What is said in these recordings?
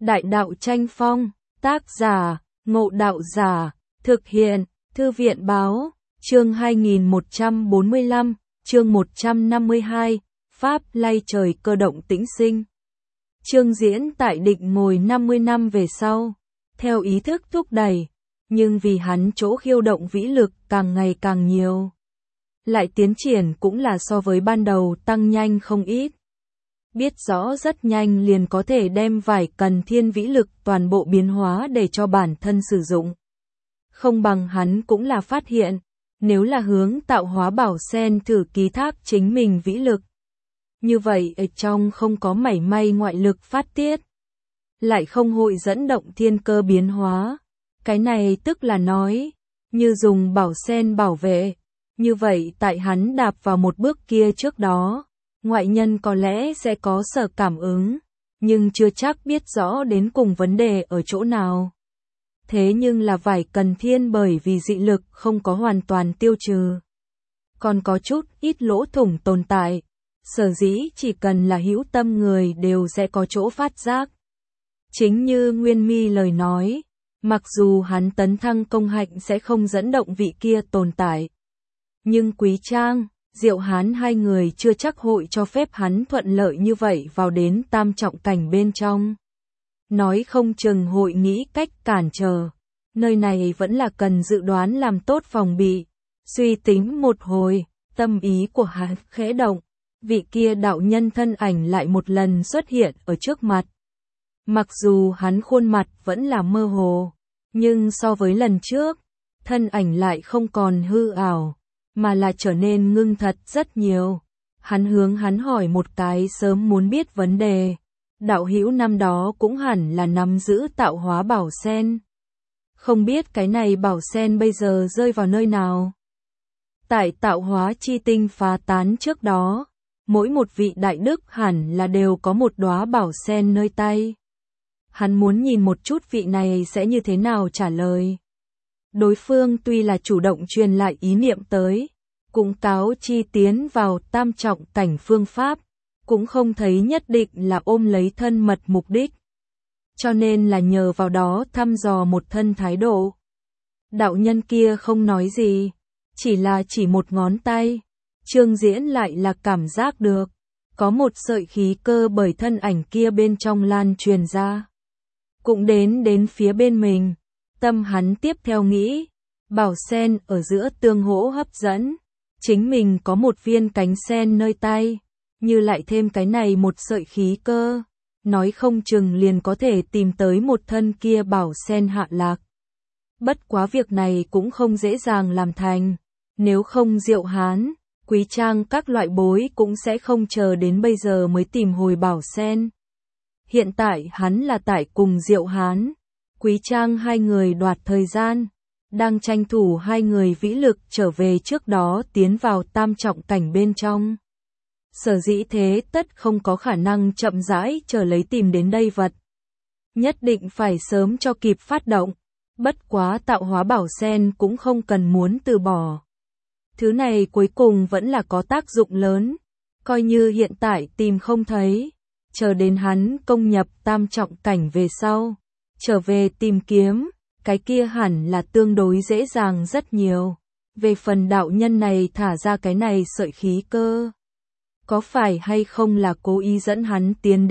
Đại đạo tranh phong, tác giả, Ngộ Đạo Giả, thực hiện, Thư viện báo, chương 2145, chương 152, Pháp lay trời cơ động tĩnh sinh. Chương diễn tại định ngồi 50 năm về sau, theo ý thức thúc đẩy, nhưng vì hắn chỗ khiêu động vĩ lực càng ngày càng nhiều. Lại tiến triển cũng là so với ban đầu tăng nhanh không ít. Biết rõ rất nhanh liền có thể đem vài cần thiên vĩ lực toàn bộ biến hóa để cho bản thân sử dụng. Không bằng hắn cũng là phát hiện, nếu là hướng tạo hóa bảo sen thử ký thác chính mình vĩ lực. Như vậy ở trong không có mảy may ngoại lực phát tiết. Lại không hội dẫn động thiên cơ biến hóa. Cái này tức là nói, như dùng bảo sen bảo vệ. Như vậy tại hắn đạp vào một bước kia trước đó, ngoại nhân có lẽ sẽ có sở cảm ứng, nhưng chưa chắc biết rõ đến cùng vấn đề ở chỗ nào. Thế nhưng là vải cần thiên bởi vì dị lực không có hoàn toàn tiêu trừ. Còn có chút ít lỗ thủng tồn tại, sở dĩ chỉ cần là hữu tâm người đều sẽ có chỗ phát giác. Chính như Nguyên Mi lời nói, mặc dù hắn tấn thăng công hạnh sẽ không dẫn động vị kia tồn tại. Nhưng Quý Trang, Diệu Hán hai người chưa chắc hội cho phép hắn thuận lợi như vậy vào đến tam trọng cảnh bên trong. Nói không chừng hội nghĩ cách cản trở, nơi này vẫn là cần dự đoán làm tốt phòng bị. Suy tính một hồi, tâm ý của hắn khẽ động, vị kia đạo nhân thân ảnh lại một lần xuất hiện ở trước mặt. Mặc dù hắn khuôn mặt vẫn là mơ hồ, nhưng so với lần trước, thân ảnh lại không còn hư ảo, mà là trở nên ngưng thật rất nhiều. Hắn hướng hắn hỏi một cái sớm muốn biết vấn đề. Đạo hữu năm đó cũng hẳn là nắm giữ tạo hóa bảo sen. Không biết cái này bảo sen bây giờ rơi vào nơi nào? Tại tạo hóa chi tinh phá tán trước đó, mỗi một vị đại đức hẳn là đều có một đóa bảo sen nơi tay. Hắn muốn nhìn một chút vị này sẽ như thế nào trả lời. Đối phương tuy là chủ động truyền lại ý niệm tới, cũng cáo chi tiến vào tam trọng cảnh phương pháp, cũng không thấy nhất định là ôm lấy thân mật mục đích. Cho nên là nhờ vào đó thăm dò một thân thái độ. Đạo nhân kia không nói gì, chỉ một ngón tay. Trương Diễn lại là cảm giác được, có một sợi khí cơ bởi thân ảnh kia bên trong lan truyền ra. Cũng đến phía bên mình, tâm hắn tiếp theo nghĩ, bảo sen ở giữa tương hỗ hấp dẫn, chính mình có một viên cánh sen nơi tay, như lại thêm cái này một sợi khí cơ, nói không chừng liền có thể tìm tới một thân kia bảo sen hạ lạc. Bất quá việc này cũng không dễ dàng làm thành, nếu không Diệu Hán, Quý Trang các loại bối cũng sẽ không chờ đến bây giờ mới tìm hồi bảo sen. Hiện tại hắn là tại cùng Diệu Hán, Quý Trang hai người đoạt thời gian, đang tranh thủ hai người vĩ lực trở về trước đó tiến vào tam trọng cảnh bên trong. Sở dĩ thế tất không có khả năng chậm rãi chờ lấy tìm đến đây vật. Nhất định phải sớm cho kịp phát động, bất quá tạo hóa bảo sen cũng không cần muốn từ bỏ. Thứ này cuối cùng vẫn là có tác dụng lớn, coi như hiện tại tìm không thấy, chờ đến hắn công nhập tam trọng cảnh về sau, trở về tìm kiếm, cái kia hẳn là tương đối dễ dàng rất nhiều. Về phần đạo nhân này thả ra cái này sợi khí cơ, có phải hay không là cố ý dẫn hắn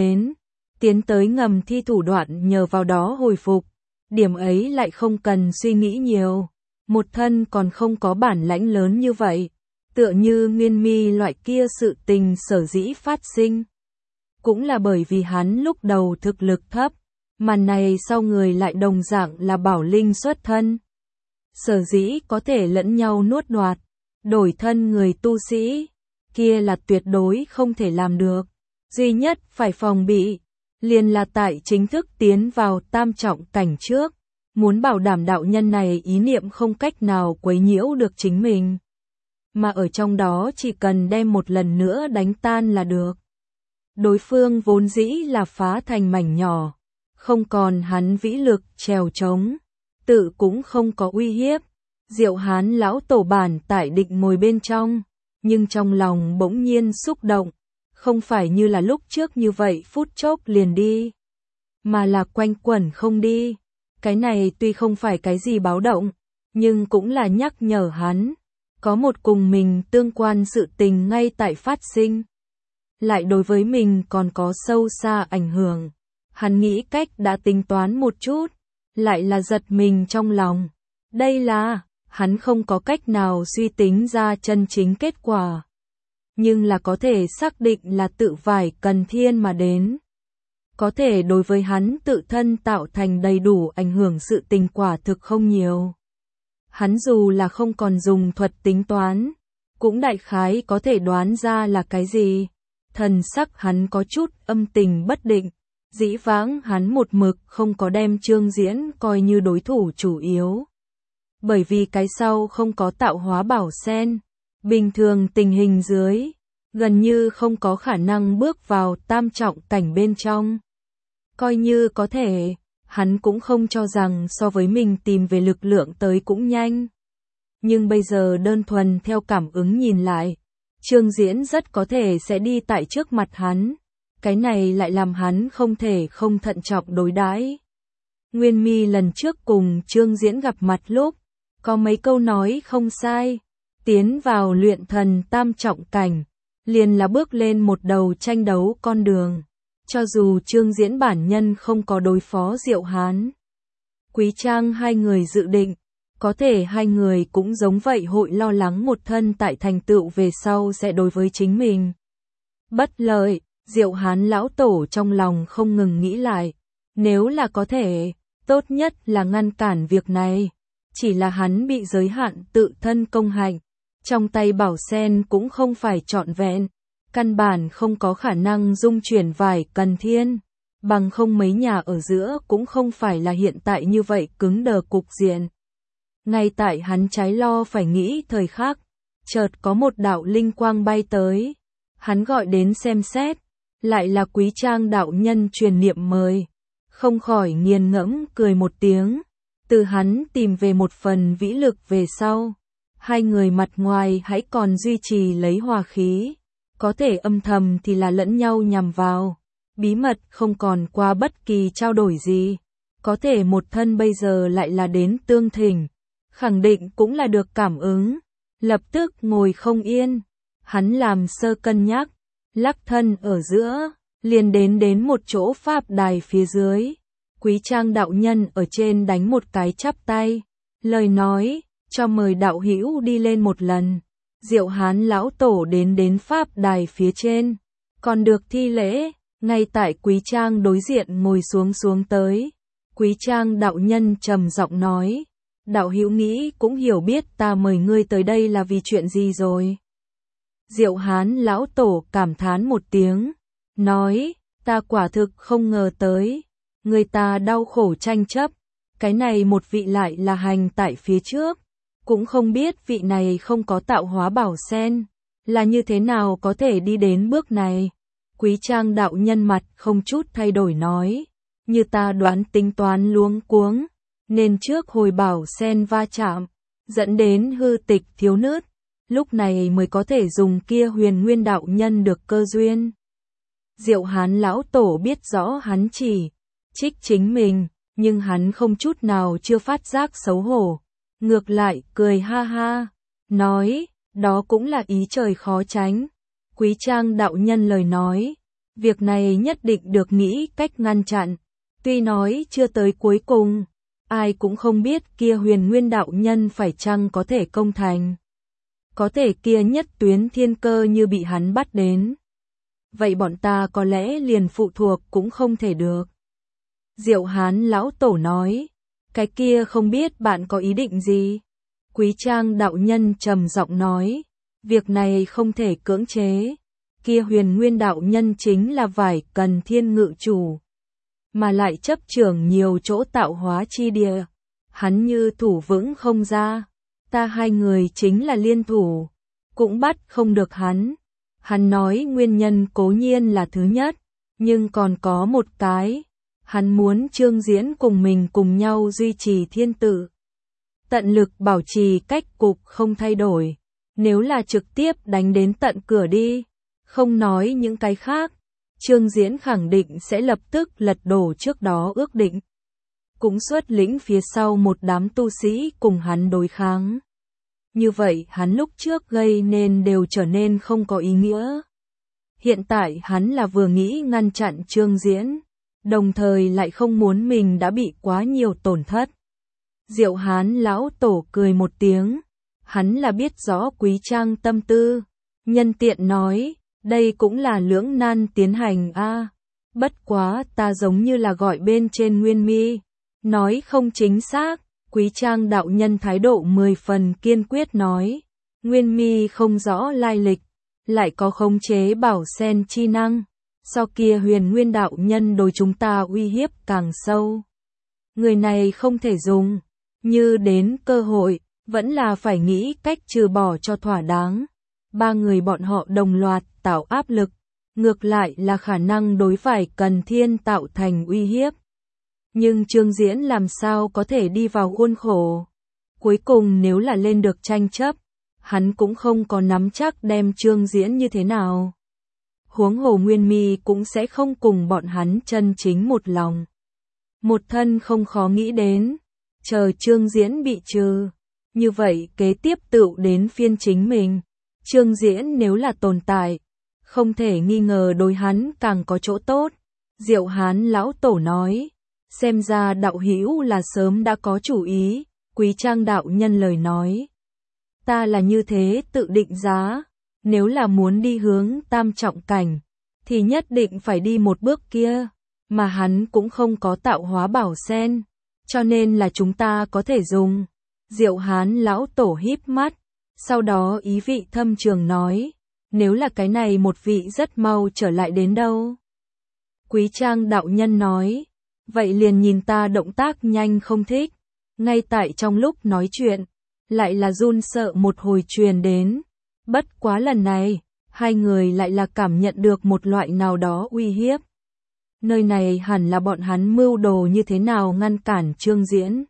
tiến tới ngầm thi thủ đoạn nhờ vào đó hồi phục, điểm ấy lại không cần suy nghĩ nhiều. Một thân còn không có bản lãnh lớn như vậy, tựa như Nguyên Mi loại kia sự tình sở dĩ phát sinh. Cũng là bởi vì hắn lúc đầu thực lực thấp, mà này sau người lại đồng dạng là bảo linh xuất thân. Sở dĩ có thể lẫn nhau nuốt đoạt, đổi thân người tu sĩ, kia là tuyệt đối không thể làm được. Duy nhất phải phòng bị, liền là tại chính thức tiến vào tam trọng cảnh trước. Muốn bảo đảm đạo nhân này ý niệm không cách nào quấy nhiễu được chính mình. Mà ở trong đó chỉ cần đem một lần nữa đánh tan là được. Đối phương vốn dĩ là phá thành mảnh nhỏ, không còn hắn vĩ lực trèo trống, tự cũng không có uy hiếp. Diệu Hán lão tổ bản tại định ngồi bên trong, nhưng trong lòng bỗng nhiên xúc động, không phải như là lúc trước như vậy phút chốc liền đi. mà là quanh quẩn không đi. Cái này tuy không phải cái gì báo động, nhưng cũng là nhắc nhở hắn, có một cùng mình tương quan sự tình ngay tại phát sinh. Lại đối với mình còn có sâu xa ảnh hưởng. Hắn nghĩ cách đã tính toán một chút, lại là giật mình trong lòng. Đây là, hắn không có cách nào suy tính ra chân chính kết quả. Nhưng là có thể xác định là tự vải cần thiên mà đến. Có thể đối với hắn tự thân tạo thành đầy đủ ảnh hưởng sự tình quả thực không nhiều. Hắn dù là không còn dùng thuật tính toán, cũng đại khái có thể đoán ra là cái gì. Thần sắc hắn có chút âm tình bất định, dĩ vãng hắn một mực không có đem Trương Diễn coi như đối thủ chủ yếu. Bởi vì cái sau không có tạo hóa bảo sen, bình thường tình hình dưới, gần như không có khả năng bước vào tam trọng cảnh bên trong. Coi như có thể, hắn cũng không cho rằng so với mình tìm về lực lượng tới cũng nhanh. Nhưng bây giờ đơn thuần theo cảm ứng nhìn lại, Trương Diễn rất có thể sẽ đi tại trước mặt hắn. Cái này lại làm hắn không thể không thận trọng đối đãi. Nguyên Mi lần trước cùng Trương Diễn gặp mặt lúc, có mấy câu nói không sai. Tiến vào luyện thần tam trọng cảnh, liền là bước lên một đầu tranh đấu con đường. Cho dù Trương Diễn bản nhân không có đối phó Diệu Hán, Quý Trang hai người dự định, có thể hai người cũng giống vậy hội lo lắng một thân tại thành tựu về sau sẽ đối với chính mình bất lợi. Diệu Hán lão tổ trong lòng không ngừng nghĩ lại, nếu là có thể, tốt nhất là ngăn cản việc này. Chỉ là hắn bị giới hạn tự thân công hạnh, trong tay bảo sen cũng không phải trọn vẹn, căn bản không có khả năng dung chuyển vải cần thiên, bằng không mấy nhà ở giữa cũng không phải là hiện tại như vậy cứng đờ cục diện. Ngay tại hắn trái lo phải nghĩ thời khắc, chợt có một đạo linh quang bay tới, hắn gọi đến xem xét, lại là Quý Trang đạo nhân truyền niệm mời, không khỏi nghiền ngẫm cười một tiếng. Từ hắn tìm về một phần vĩ lực về sau, hai người mặt ngoài hãy còn duy trì lấy hòa khí, có thể âm thầm thì là lẫn nhau nhằm vào, bí mật không còn qua bất kỳ trao đổi gì, có thể một thân bây giờ lại là đến tương thỉnh, khẳng định cũng là được cảm ứng, lập tức ngồi không yên, hắn làm sơ cân nhắc, lắc thân ở giữa, liền đến một chỗ pháp đài phía dưới. Quý Trang đạo nhân ở trên đánh một cái chắp tay, lời nói, cho mời đạo hữu đi lên một lần. Diệu Hán lão tổ đến pháp đài phía trên, còn được thi lễ, ngay tại Quý Trang đối diện ngồi xuống tới. Quý Trang đạo nhân trầm giọng nói, đạo hữu nghĩ cũng hiểu biết ta mời ngươi tới đây là vì chuyện gì rồi. Diệu Hán lão tổ cảm thán một tiếng, nói, ta quả thực không ngờ tới. Người ta đau khổ tranh chấp, cái này một vị lại là hành tại phía trước, cũng không biết vị này không có tạo hóa bảo sen, là như thế nào có thể đi đến bước này. Quý Trang đạo nhân mặt không chút thay đổi nói, như ta đoán tính toán luống cuống, nên trước hồi bảo sen va chạm, dẫn đến hư tịch thiếu nứt, lúc này mới có thể dùng kia Huyền Nguyên đạo nhân được cơ duyên. Diệu Hán lão tổ biết rõ hắn chỉ trích chính mình, nhưng hắn không chút nào chưa phát giác xấu hổ, ngược lại cười ha ha, nói, đó cũng là ý trời khó tránh. Quý Trang đạo nhân lời nói, việc này nhất định được nghĩ cách ngăn chặn, tuy nói chưa tới cuối cùng, ai cũng không biết kia Huyền Nguyên đạo nhân phải chăng có thể công thành. Có thể kia nhất tuyến thiên cơ như bị hắn bắt đến. Vậy bọn ta có lẽ liền phụ thuộc cũng không thể được. Diệu Hán lão tổ nói, cái kia không biết bạn có ý định gì? Quý Trang đạo nhân trầm giọng nói, việc này không thể cưỡng chế. Kia Huyền Nguyên đạo nhân chính là vải cần thiên ngự chủ, mà lại chấp trưởng nhiều chỗ tạo hóa chi địa. Hắn như thủ vững không ra, ta hai người chính là liên thủ, cũng bắt không được hắn. Hắn nói nguyên nhân cố nhiên là thứ nhất, nhưng còn có một cái. Hắn muốn Trương Diễn cùng mình cùng nhau duy trì thiên tự. Tận lực bảo trì cách cục không thay đổi. Nếu là trực tiếp đánh đến tận cửa đi, không nói những cái khác, Trương Diễn khẳng định sẽ lập tức lật đổ trước đó ước định. Cũng xuất lĩnh phía sau một đám tu sĩ cùng hắn đối kháng. Như vậy hắn lúc trước gây nên đều trở nên không có ý nghĩa. Hiện tại hắn là vừa nghĩ ngăn chặn Trương Diễn, đồng thời lại không muốn mình đã bị quá nhiều tổn thất. Diệu Hán lão tổ cười một tiếng, hắn là biết rõ Quý Trang tâm tư, nhân tiện nói, đây cũng là lưỡng nan tiến hành a. Bất quá ta giống như là gọi bên trên Nguyên Mi, nói không chính xác. Quý Trang đạo nhân thái độ 10 phần kiên quyết nói, Nguyên Mi không rõ lai lịch, lại có khống chế bảo sen chi năng, so kia Huyền Nguyên đạo nhân đối chúng ta uy hiếp càng sâu. Người này không thể dùng, như đến cơ hội, vẫn là phải nghĩ cách trừ bỏ cho thỏa đáng. Ba người bọn họ đồng loạt tạo áp lực, ngược lại là khả năng đối phải Cần Thiên tạo thành uy hiếp. Nhưng Trương Diễn làm sao có thể đi vào khuôn khổ. Cuối cùng nếu là lên được tranh chấp, hắn cũng không có nắm chắc đem Trương Diễn như thế nào. Huống hồ Nguyên Mi cũng sẽ không cùng bọn hắn chân chính một lòng. Một thân không khó nghĩ đến, chờ Trương Diễn bị trừ. Như vậy kế tiếp tựu đến phiên chính mình. Trương Diễn nếu là tồn tại, không thể nghi ngờ đối hắn càng có chỗ tốt. Diệu Hán lão tổ nói. Xem ra đạo hữu là sớm đã có chủ ý, Quý Trang đạo nhân lời nói. Ta là như thế tự định giá, nếu là muốn đi hướng tam trọng cảnh, thì nhất định phải đi một bước kia, mà hắn cũng không có tạo hóa bảo sen, cho nên là chúng ta có thể dùng. Diệu Hán lão tổ híp mắt, sau đó ý vị thâm trường nói, nếu là cái này một vị rất mau trở lại đến đâu. Quý Trang đạo nhân nói. Vậy liền nhìn ta động tác nhanh không thích. Ngay tại trong lúc nói chuyện, lại là run sợ một hồi truyền đến. Bất quá lần này, hai người lại là cảm nhận được một loại nào đó uy hiếp. Nơi này hẳn là bọn hắn mưu đồ như thế nào ngăn cản Trương Diễn.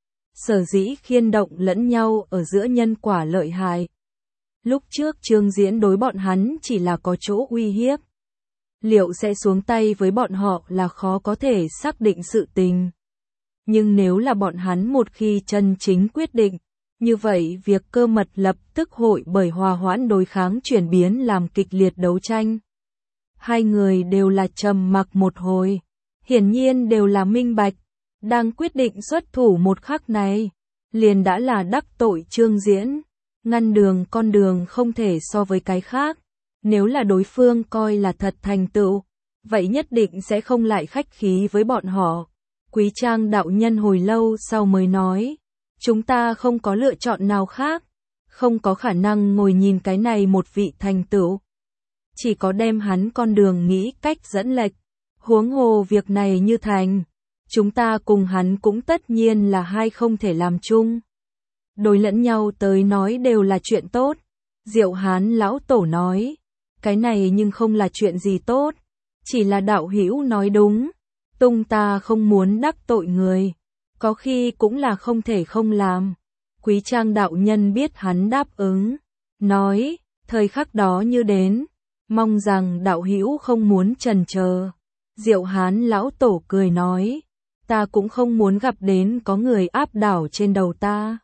Sở dĩ khiên động lẫn nhau ở giữa nhân quả lợi hại. Lúc trước Trương Diễn đối bọn hắn chỉ là có chỗ uy hiếp. Liệu sẽ xuống tay với bọn họ là khó có thể xác định sự tình. Nhưng nếu là bọn hắn một khi chân chính quyết định, như vậy việc cơ mật lập tức hội bởi hòa hoãn đối kháng chuyển biến làm kịch liệt đấu tranh. Hai người đều là trầm mặc một hồi, hiển nhiên đều là minh bạch, đang quyết định xuất thủ một khắc này, liền đã là đắc tội Trương Diễn, ngăn đường con đường không thể so với cái khác. Nếu là đối phương coi là thật thành tựu, vậy nhất định sẽ không lại khách khí với bọn họ. Quý Trang đạo nhân hồi lâu sau mới nói, chúng ta không có lựa chọn nào khác, không có khả năng ngồi nhìn cái này một vị thành tựu. Chỉ có đem hắn con đường nghĩ cách dẫn lệch, huống hồ việc này như thành, chúng ta cùng hắn cũng tất nhiên là hai không thể làm chung. Đối lẫn nhau tới nói đều là chuyện tốt, Diệu Hán lão tổ nói. Cái này nhưng không là chuyện gì tốt, chỉ là đạo hữu nói đúng, tung ta không muốn đắc tội người, có khi cũng là không thể không làm. Quý Trang đạo nhân biết hắn đáp ứng, nói, thời khắc đó như đến, mong rằng đạo hữu không muốn chần chờ. Diệu Hán lão tổ cười nói, ta cũng không muốn gặp đến có người áp đảo trên đầu ta.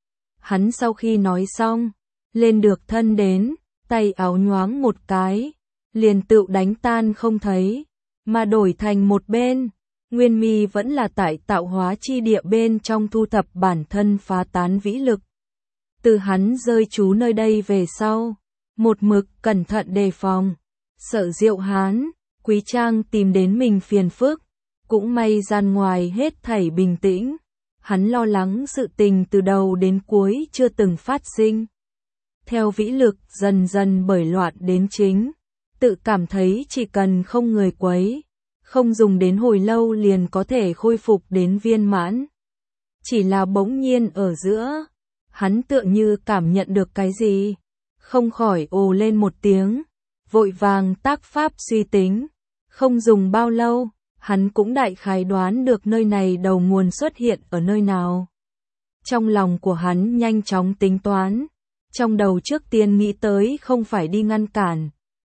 Hắn sau khi nói xong, lên được thân đến, tay áo nhoáng một cái, liền tự đánh tan không thấy, mà đổi thành một bên. Nguyên Mi vẫn là tại tạo hóa chi địa bên trong thu thập bản thân phá tán vĩ lực. Từ hắn rơi trú nơi đây về sau, một mực cẩn thận đề phòng, sợ Diệu Hán, Quý Trang tìm đến mình phiền phức, cũng may gian ngoài hết thảy bình tĩnh. Hắn lo lắng sự tình từ đầu đến cuối chưa từng phát sinh. Theo vĩ lực dần dần bởi loạn đến chính, tự cảm thấy chỉ cần không người quấy, không dùng đến hồi lâu liền có thể khôi phục đến viên mãn. Chỉ là bỗng nhiên ở giữa, hắn tựa như cảm nhận được cái gì, không khỏi ồ lên một tiếng, vội vàng tác pháp suy tính, không dùng bao lâu, hắn cũng đại khái đoán được nơi này đầu nguồn xuất hiện ở nơi nào. Trong lòng của hắn nhanh chóng tính toán, trong đầu trước tiên nghĩ tới không phải đi ngăn cản,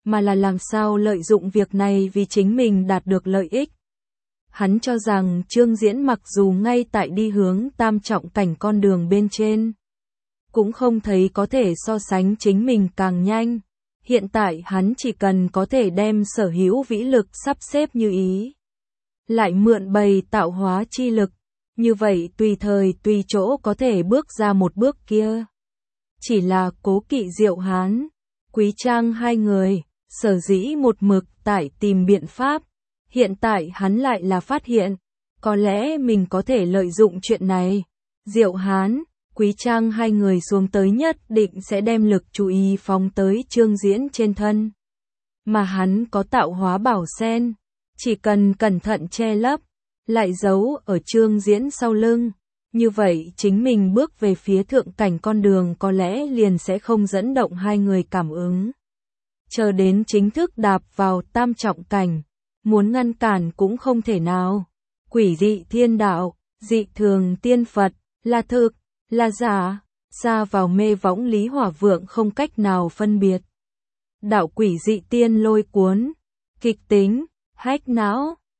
mà là làm sao lợi dụng việc này vì chính mình đạt được lợi ích. Hắn cho rằng Trương Diễn mặc dù ngay tại đi hướng tam trọng cảnh con đường bên trên, cũng không thấy có thể so sánh chính mình càng nhanh. Hiện tại hắn chỉ cần có thể đem sở hữu vĩ lực sắp xếp như ý, lại mượn bày tạo hóa chi lực, như vậy tùy thời tùy chỗ có thể bước ra một bước kia. Chỉ là Cố Kỵ Diệu Hán, Quý Trang hai người, sở dĩ một mực tại tìm biện pháp, hiện tại hắn lại là phát hiện, có lẽ mình có thể lợi dụng chuyện này. Diệu Hán, Quý Trang hai người xuống tới nhất định sẽ đem lực chú ý phóng tới Trương Diễn trên thân. Mà hắn có tạo hóa bảo sen, chỉ cần cẩn thận che lấp, lại giấu ở Trương Diễn sau lưng. Như vậy chính mình bước về phía thượng cảnh con đường có lẽ liền sẽ không dẫn động hai người cảm ứng. Chờ đến chính thức đạp vào tam trọng cảnh, muốn ngăn cản cũng không thể nào. Quỷ dị thiên đạo, dị thường tiên Phật, là thực, là giả, xa vào mê võng Lý Hỏa Vượng không cách nào phân biệt. Đạo quỷ dị tiên lôi cuốn, kịch tính, hách não,